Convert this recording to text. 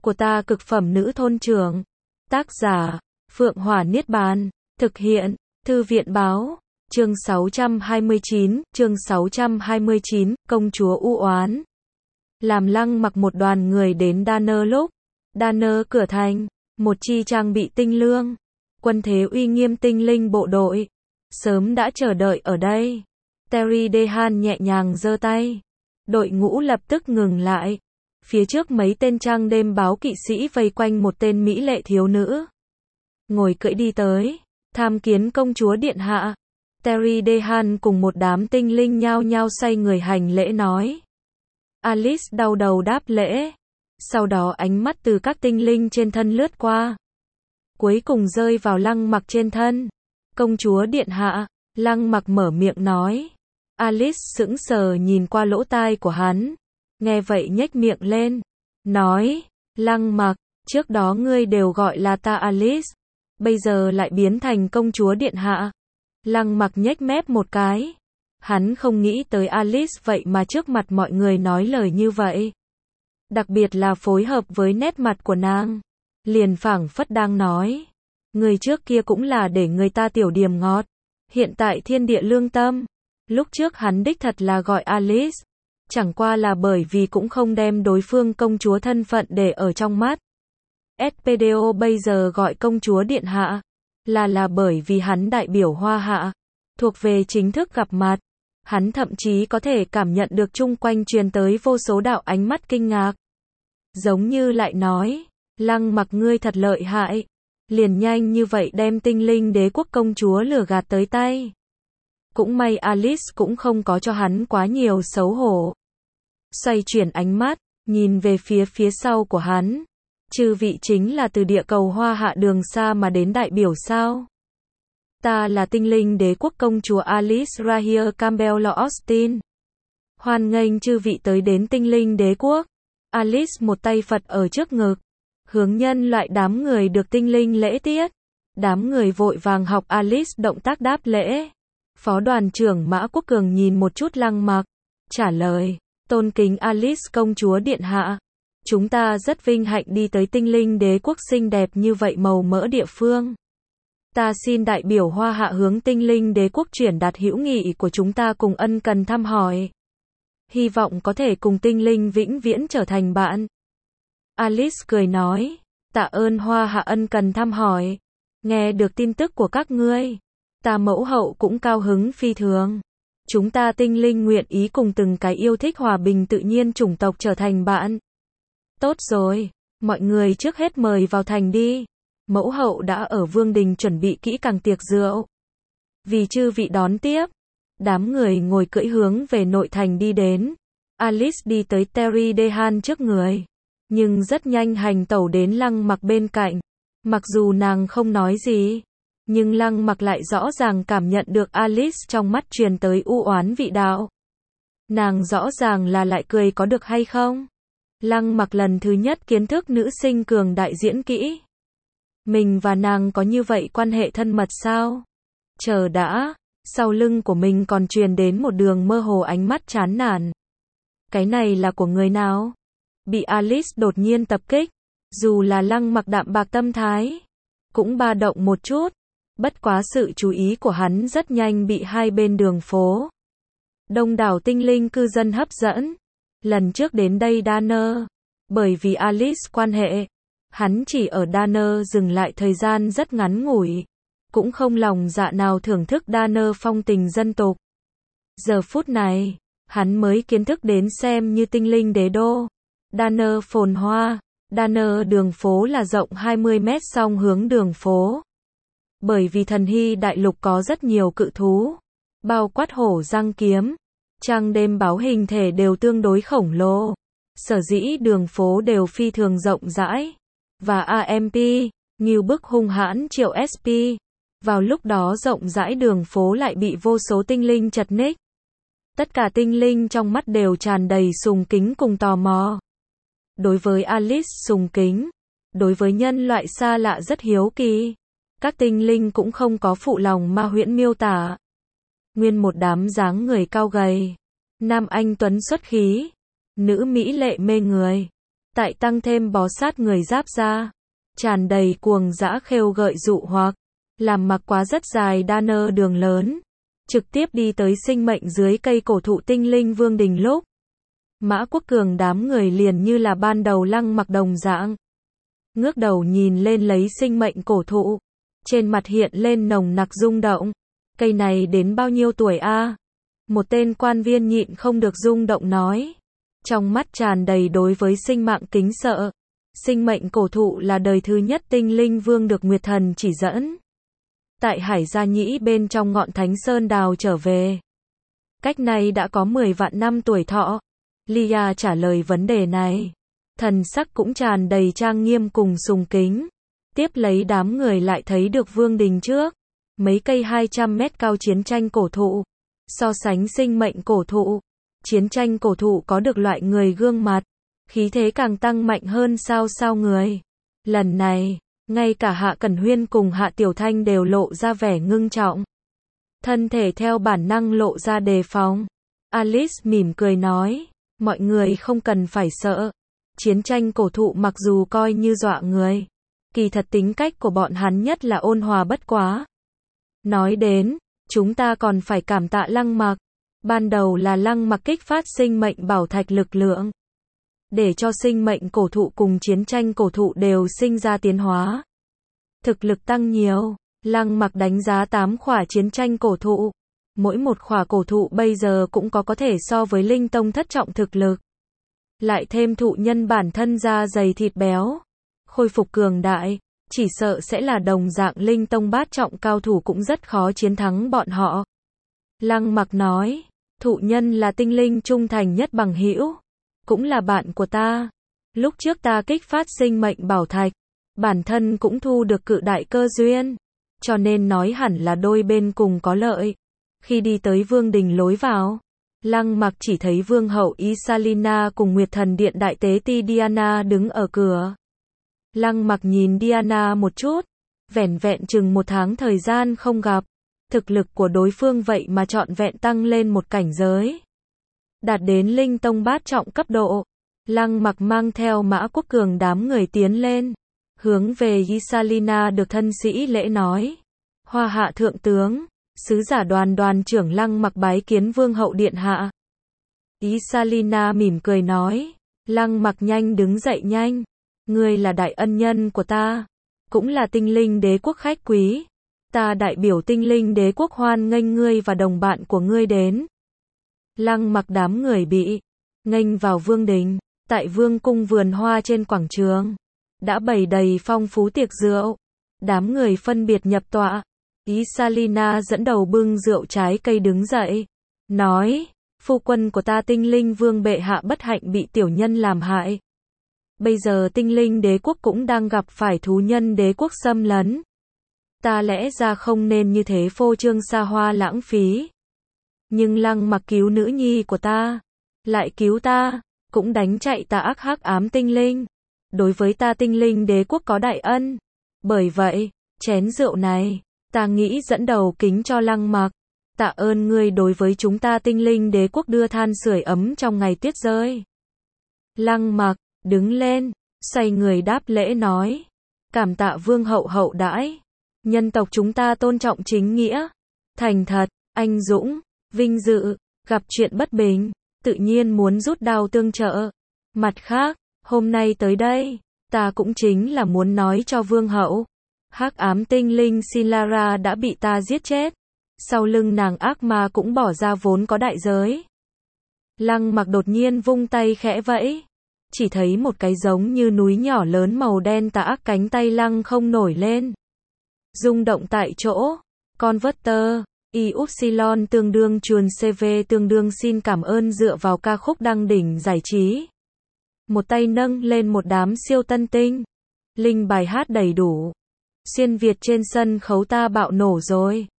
của ta cực phẩm nữ thôn trưởng. Tác giả, Phượng Hỏa Niết Bàn. Thực hiện, Thư viện Báo. Chương 629, công chúa u oán. Làm Lăng Mặc một đoàn người đến Danner lúc. Danner cửa thành, một chi trang bị tinh lương. Quân thế uy nghiêm tinh linh bộ đội. Sớm đã chờ đợi ở đây. Terry Dehan nhẹ nhàng giơ tay. Đội ngũ lập tức ngừng lại. Phía trước mấy tên trăng đêm báo kỵ sĩ vây quanh một tên mỹ lệ thiếu nữ. Ngồi cưỡi đi tới, tham kiến công chúa điện hạ. Terry Dehan cùng một đám tinh linh nhao nhao xoay người hành lễ nói. Alice đau đầu đáp lễ. Sau đó ánh mắt từ các tinh linh trên thân lướt qua. Cuối cùng rơi vào Lăng Mặc trên thân. Công chúa điện hạ, Lăng Mặc mở miệng nói. Alice sững sờ nhìn qua lỗ tai của hắn. Nghe vậy nhếch miệng lên. Nói, Lăng Mặc, trước đó ngươi đều gọi là ta Alice. Bây giờ lại biến thành công chúa điện hạ. Lăng Mặc nhếch mép một cái. Hắn không nghĩ tới Alice vậy mà trước mặt mọi người nói lời như vậy. Đặc biệt là phối hợp với nét mặt của nàng. Liền phảng phất đang nói. Người trước kia cũng là để người ta tiểu điềm ngọt. Hiện tại thiên địa lương tâm. Lúc trước hắn đích thật là gọi Alice. Chẳng qua là bởi vì cũng không đem đối phương công chúa thân phận để ở trong mắt. SPDO bây giờ gọi công chúa điện hạ. Là bởi vì hắn đại biểu Hoa Hạ. Thuộc về chính thức gặp mặt. Hắn thậm chí có thể cảm nhận được chung quanh truyền tới vô số đạo ánh mắt kinh ngạc. Giống như lại nói, Lăng Mặc ngươi thật lợi hại. Liền nhanh như vậy đem tinh linh đế quốc công chúa lừa gạt tới tay. Cũng may Alice cũng không có cho hắn quá nhiều xấu hổ. Xoay chuyển ánh mắt, nhìn về phía sau của hắn. Chư vị chính là từ địa cầu Hoa Hạ đường xa mà đến đại biểu sao? Ta là tinh linh đế quốc công chúa Alice Rahir Campbell Austin. Hoan nghênh chư vị tới đến tinh linh đế quốc. Alice một tay Phật ở trước ngực. Hướng nhân loại đám người được tinh linh lễ tiết. Đám người vội vàng học Alice động tác đáp lễ. Phó đoàn trưởng Mã Quốc Cường nhìn một chút Lăng Mặc. Trả lời, tôn kính Alice công chúa điện hạ. Chúng ta rất vinh hạnh đi tới tinh linh đế quốc xinh đẹp như vậy màu mỡ địa phương. Ta xin đại biểu Hoa Hạ hướng tinh linh đế quốc chuyển đạt hữu nghị của chúng ta cùng ân cần thăm hỏi. Hy vọng có thể cùng tinh linh vĩnh viễn trở thành bạn. Alice cười nói, tạ ơn Hoa Hạ ân cần thăm hỏi. Nghe được tin tức của các ngươi, ta mẫu hậu cũng cao hứng phi thường. Chúng ta tinh linh nguyện ý cùng từng cái yêu thích hòa bình tự nhiên chủng tộc trở thành bạn. Tốt rồi, mọi người trước hết mời vào thành đi. Mẫu hậu đã ở vương đình chuẩn bị kỹ càng tiệc rượu. Vì chư vị đón tiếp, đám người ngồi cưỡi hướng về nội thành đi đến. Alice đi tới Terry Dehan trước người. Nhưng rất nhanh hành tẩu đến Lăng Mặc bên cạnh. Mặc dù nàng không nói gì, nhưng Lăng Mặc lại rõ ràng cảm nhận được Alice trong mắt truyền tới u oán vị đạo. Nàng rõ ràng là lại cười có được hay không? Lăng Mặc lần thứ nhất kiến thức nữ sinh cường đại diễn kỹ. Mình và nàng có như vậy quan hệ thân mật sao? Chờ đã, sau lưng của mình còn truyền đến một đường mơ hồ ánh mắt chán nản. Cái này là của người nào? Bị Alice đột nhiên tập kích. Dù là Lăng Mặc đạm bạc tâm thái, cũng ba động một chút. Bất quá sự chú ý của hắn rất nhanh bị hai bên đường phố. Đông đảo tinh linh cư dân hấp dẫn. Lần trước đến đây Danner, bởi vì Alice quan hệ, hắn chỉ ở Danner dừng lại thời gian rất ngắn ngủi, cũng không lòng dạ nào thưởng thức Danner phong tình dân tục. Giờ phút này, hắn mới kiến thức đến xem như tinh linh đế đô. Danner phồn hoa, Danner đường phố là rộng 20 mét song hướng đường phố. Bởi vì thần hy đại lục có rất nhiều cự thú, bao quát hổ răng kiếm. Trăng đêm báo hình thể đều tương đối khổng lồ. Sở dĩ đường phố đều phi thường rộng rãi. Và AMP, như bức hung hãn triệu SP. Vào lúc đó rộng rãi đường phố lại bị vô số tinh linh chật ních. Tất cả tinh linh trong mắt đều tràn đầy sùng kính cùng tò mò. Đối với Alice sùng kính. Đối với nhân loại xa lạ rất hiếu kỳ. Các tinh linh cũng không có phụ lòng ma huyễn miêu tả. Nguyên một đám dáng người cao gầy. Nam anh tuấn xuất khí. Nữ mỹ lệ mê người. tại tăng thêm bó sát người giáp ra, tràn đầy cuồng dã khêu gợi dụ hoặc, làm mặc quá rất dài Danner đường lớn, trực tiếp đi tới sinh mệnh dưới cây cổ thụ tinh linh vương đình lúc. Mã Quốc Cường đám người liền như là ban đầu Lăng Mặc đồng dạng. Ngước đầu nhìn lên lấy sinh mệnh cổ thụ, trên mặt hiện lên nồng nặc rung động. Cây này đến bao nhiêu tuổi a? Một tên quan viên nhịn không được rung động nói. Trong mắt tràn đầy đối với sinh mạng kính sợ. Sinh mệnh cổ thụ là đời thứ nhất tinh linh vương được Nguyệt Thần chỉ dẫn. Tại Hải Gia Nhĩ bên trong ngọn Thánh Sơn đào trở về. Cách này đã có 10 vạn năm tuổi thọ. Lia trả lời vấn đề này. Thần sắc cũng tràn đầy trang nghiêm cùng sùng kính. Tiếp lấy đám người lại thấy được vương đình trước. Mấy cây 200 mét cao chiến tranh cổ thụ. So sánh sinh mệnh cổ thụ. Chiến tranh cổ thụ có được loại người gương mặt. Khí thế càng tăng mạnh hơn sao người. Lần này, ngay cả Hạ Cẩn Huyên cùng Hạ Tiểu Thanh đều lộ ra vẻ ngưng trọng. Thân thể theo bản năng lộ ra đề phòng. Alice mỉm cười nói, mọi người không cần phải sợ. Chiến tranh cổ thụ mặc dù coi như dọa người, kỳ thật tính cách của bọn hắn nhất là ôn hòa bất quá. Nói đến, chúng ta còn phải cảm tạ Lăng Mặc. Ban đầu là Lăng Mặc kích phát sinh mệnh bảo thạch lực lượng, để cho sinh mệnh cổ thụ cùng chiến tranh cổ thụ đều sinh ra tiến hóa. Thực lực tăng nhiều, Lăng Mặc đánh giá 8 khỏa chiến tranh cổ thụ. Mỗi một khỏa cổ thụ bây giờ cũng có thể so với linh tông thất trọng thực lực. Lại thêm thụ nhân bản thân da dày thịt béo, khôi phục cường đại, chỉ sợ sẽ là đồng dạng linh tông bát trọng cao thủ cũng rất khó chiến thắng bọn họ. Lăng Mặc nói, thụ nhân là tinh linh trung thành nhất bằng hữu, cũng là bạn của ta. Lúc trước ta kích phát sinh mệnh bảo thạch, bản thân cũng thu được cự đại cơ duyên, cho nên nói hẳn là đôi bên cùng có lợi. Khi đi tới vương đình lối vào, Lăng Mặc chỉ thấy vương hậu Isalina cùng Nguyệt Thần Điện đại tế ti Diana đứng ở cửa. Lăng Mặc nhìn Diana một chút, vẻn vẹn chừng 1 tháng thời gian không gặp, thực lực của đối phương vậy mà trọn vẹn tăng lên một cảnh giới, đạt đến linh tông bát trọng cấp độ. Lăng Mặc mang theo Mã Quốc Cường đám người tiến lên, hướng về Isalina được thân sĩ lễ nói, Hoa hạ thượng tướng, sứ giả đoàn trưởng Lăng Mặc bái kiến vương hậu điện hạ. Isalina mỉm cười nói, Lăng Mặc nhanh đứng dậy nhanh, ngươi là đại ân nhân của ta, cũng là tinh linh đế quốc khách quý, ta đại biểu tinh linh đế quốc hoan nghênh ngươi và đồng bạn của ngươi đến. Lăng Mặc đám người bị nghênh vào vương đình, tại vương cung vườn hoa trên quảng trường, đã bày đầy phong phú tiệc rượu, đám người phân biệt nhập tọa. Isalina dẫn đầu bưng rượu trái cây đứng dậy, nói, phu quân của ta tinh linh vương bệ hạ bất hạnh bị tiểu nhân làm hại. Bây giờ tinh linh đế quốc cũng đang gặp phải thú nhân đế quốc xâm lấn. Ta lẽ ra không nên như thế phô trương xa hoa lãng phí. Nhưng Lăng Mặc cứu nữ nhi của ta, lại cứu ta, cũng đánh chạy tà ác hắc ám tinh linh. Đối với ta tinh linh đế quốc có đại ân. Bởi vậy, chén rượu này, ta nghĩ dẫn đầu kính cho Lăng Mặc. Tạ ơn ngươi đối với chúng ta tinh linh đế quốc đưa than sưởi ấm trong ngày tuyết rơi. Lăng Mặc đứng lên, xoay người đáp lễ nói, cảm tạ vương hậu hậu đãi. Nhân tộc chúng ta tôn trọng chính nghĩa, thành thật, anh dũng, vinh dự, gặp chuyện bất bình, tự nhiên muốn rút đao tương trợ. Mặt khác, hôm nay tới đây, ta cũng chính là muốn nói cho vương hậu, hắc ám tinh linh Sinlara đã bị ta giết chết. Sau lưng nàng ác ma cũng bỏ ra vốn có đại giới. Lăng Mặc đột nhiên vung tay khẽ vẫy, chỉ thấy một cái giống như núi nhỏ lớn màu đen tà ác cánh tay lăng không nổi lên, rung động tại chỗ. Converter, Upsilon tương đương chuồn CV tương đương xin cảm ơn dựa vào ca khúc đăng đỉnh giải trí. Một tay nâng lên một đám siêu tân tinh. Linh bài hát đầy đủ. Xuyên Việt trên sân khấu ta bạo nổ rồi.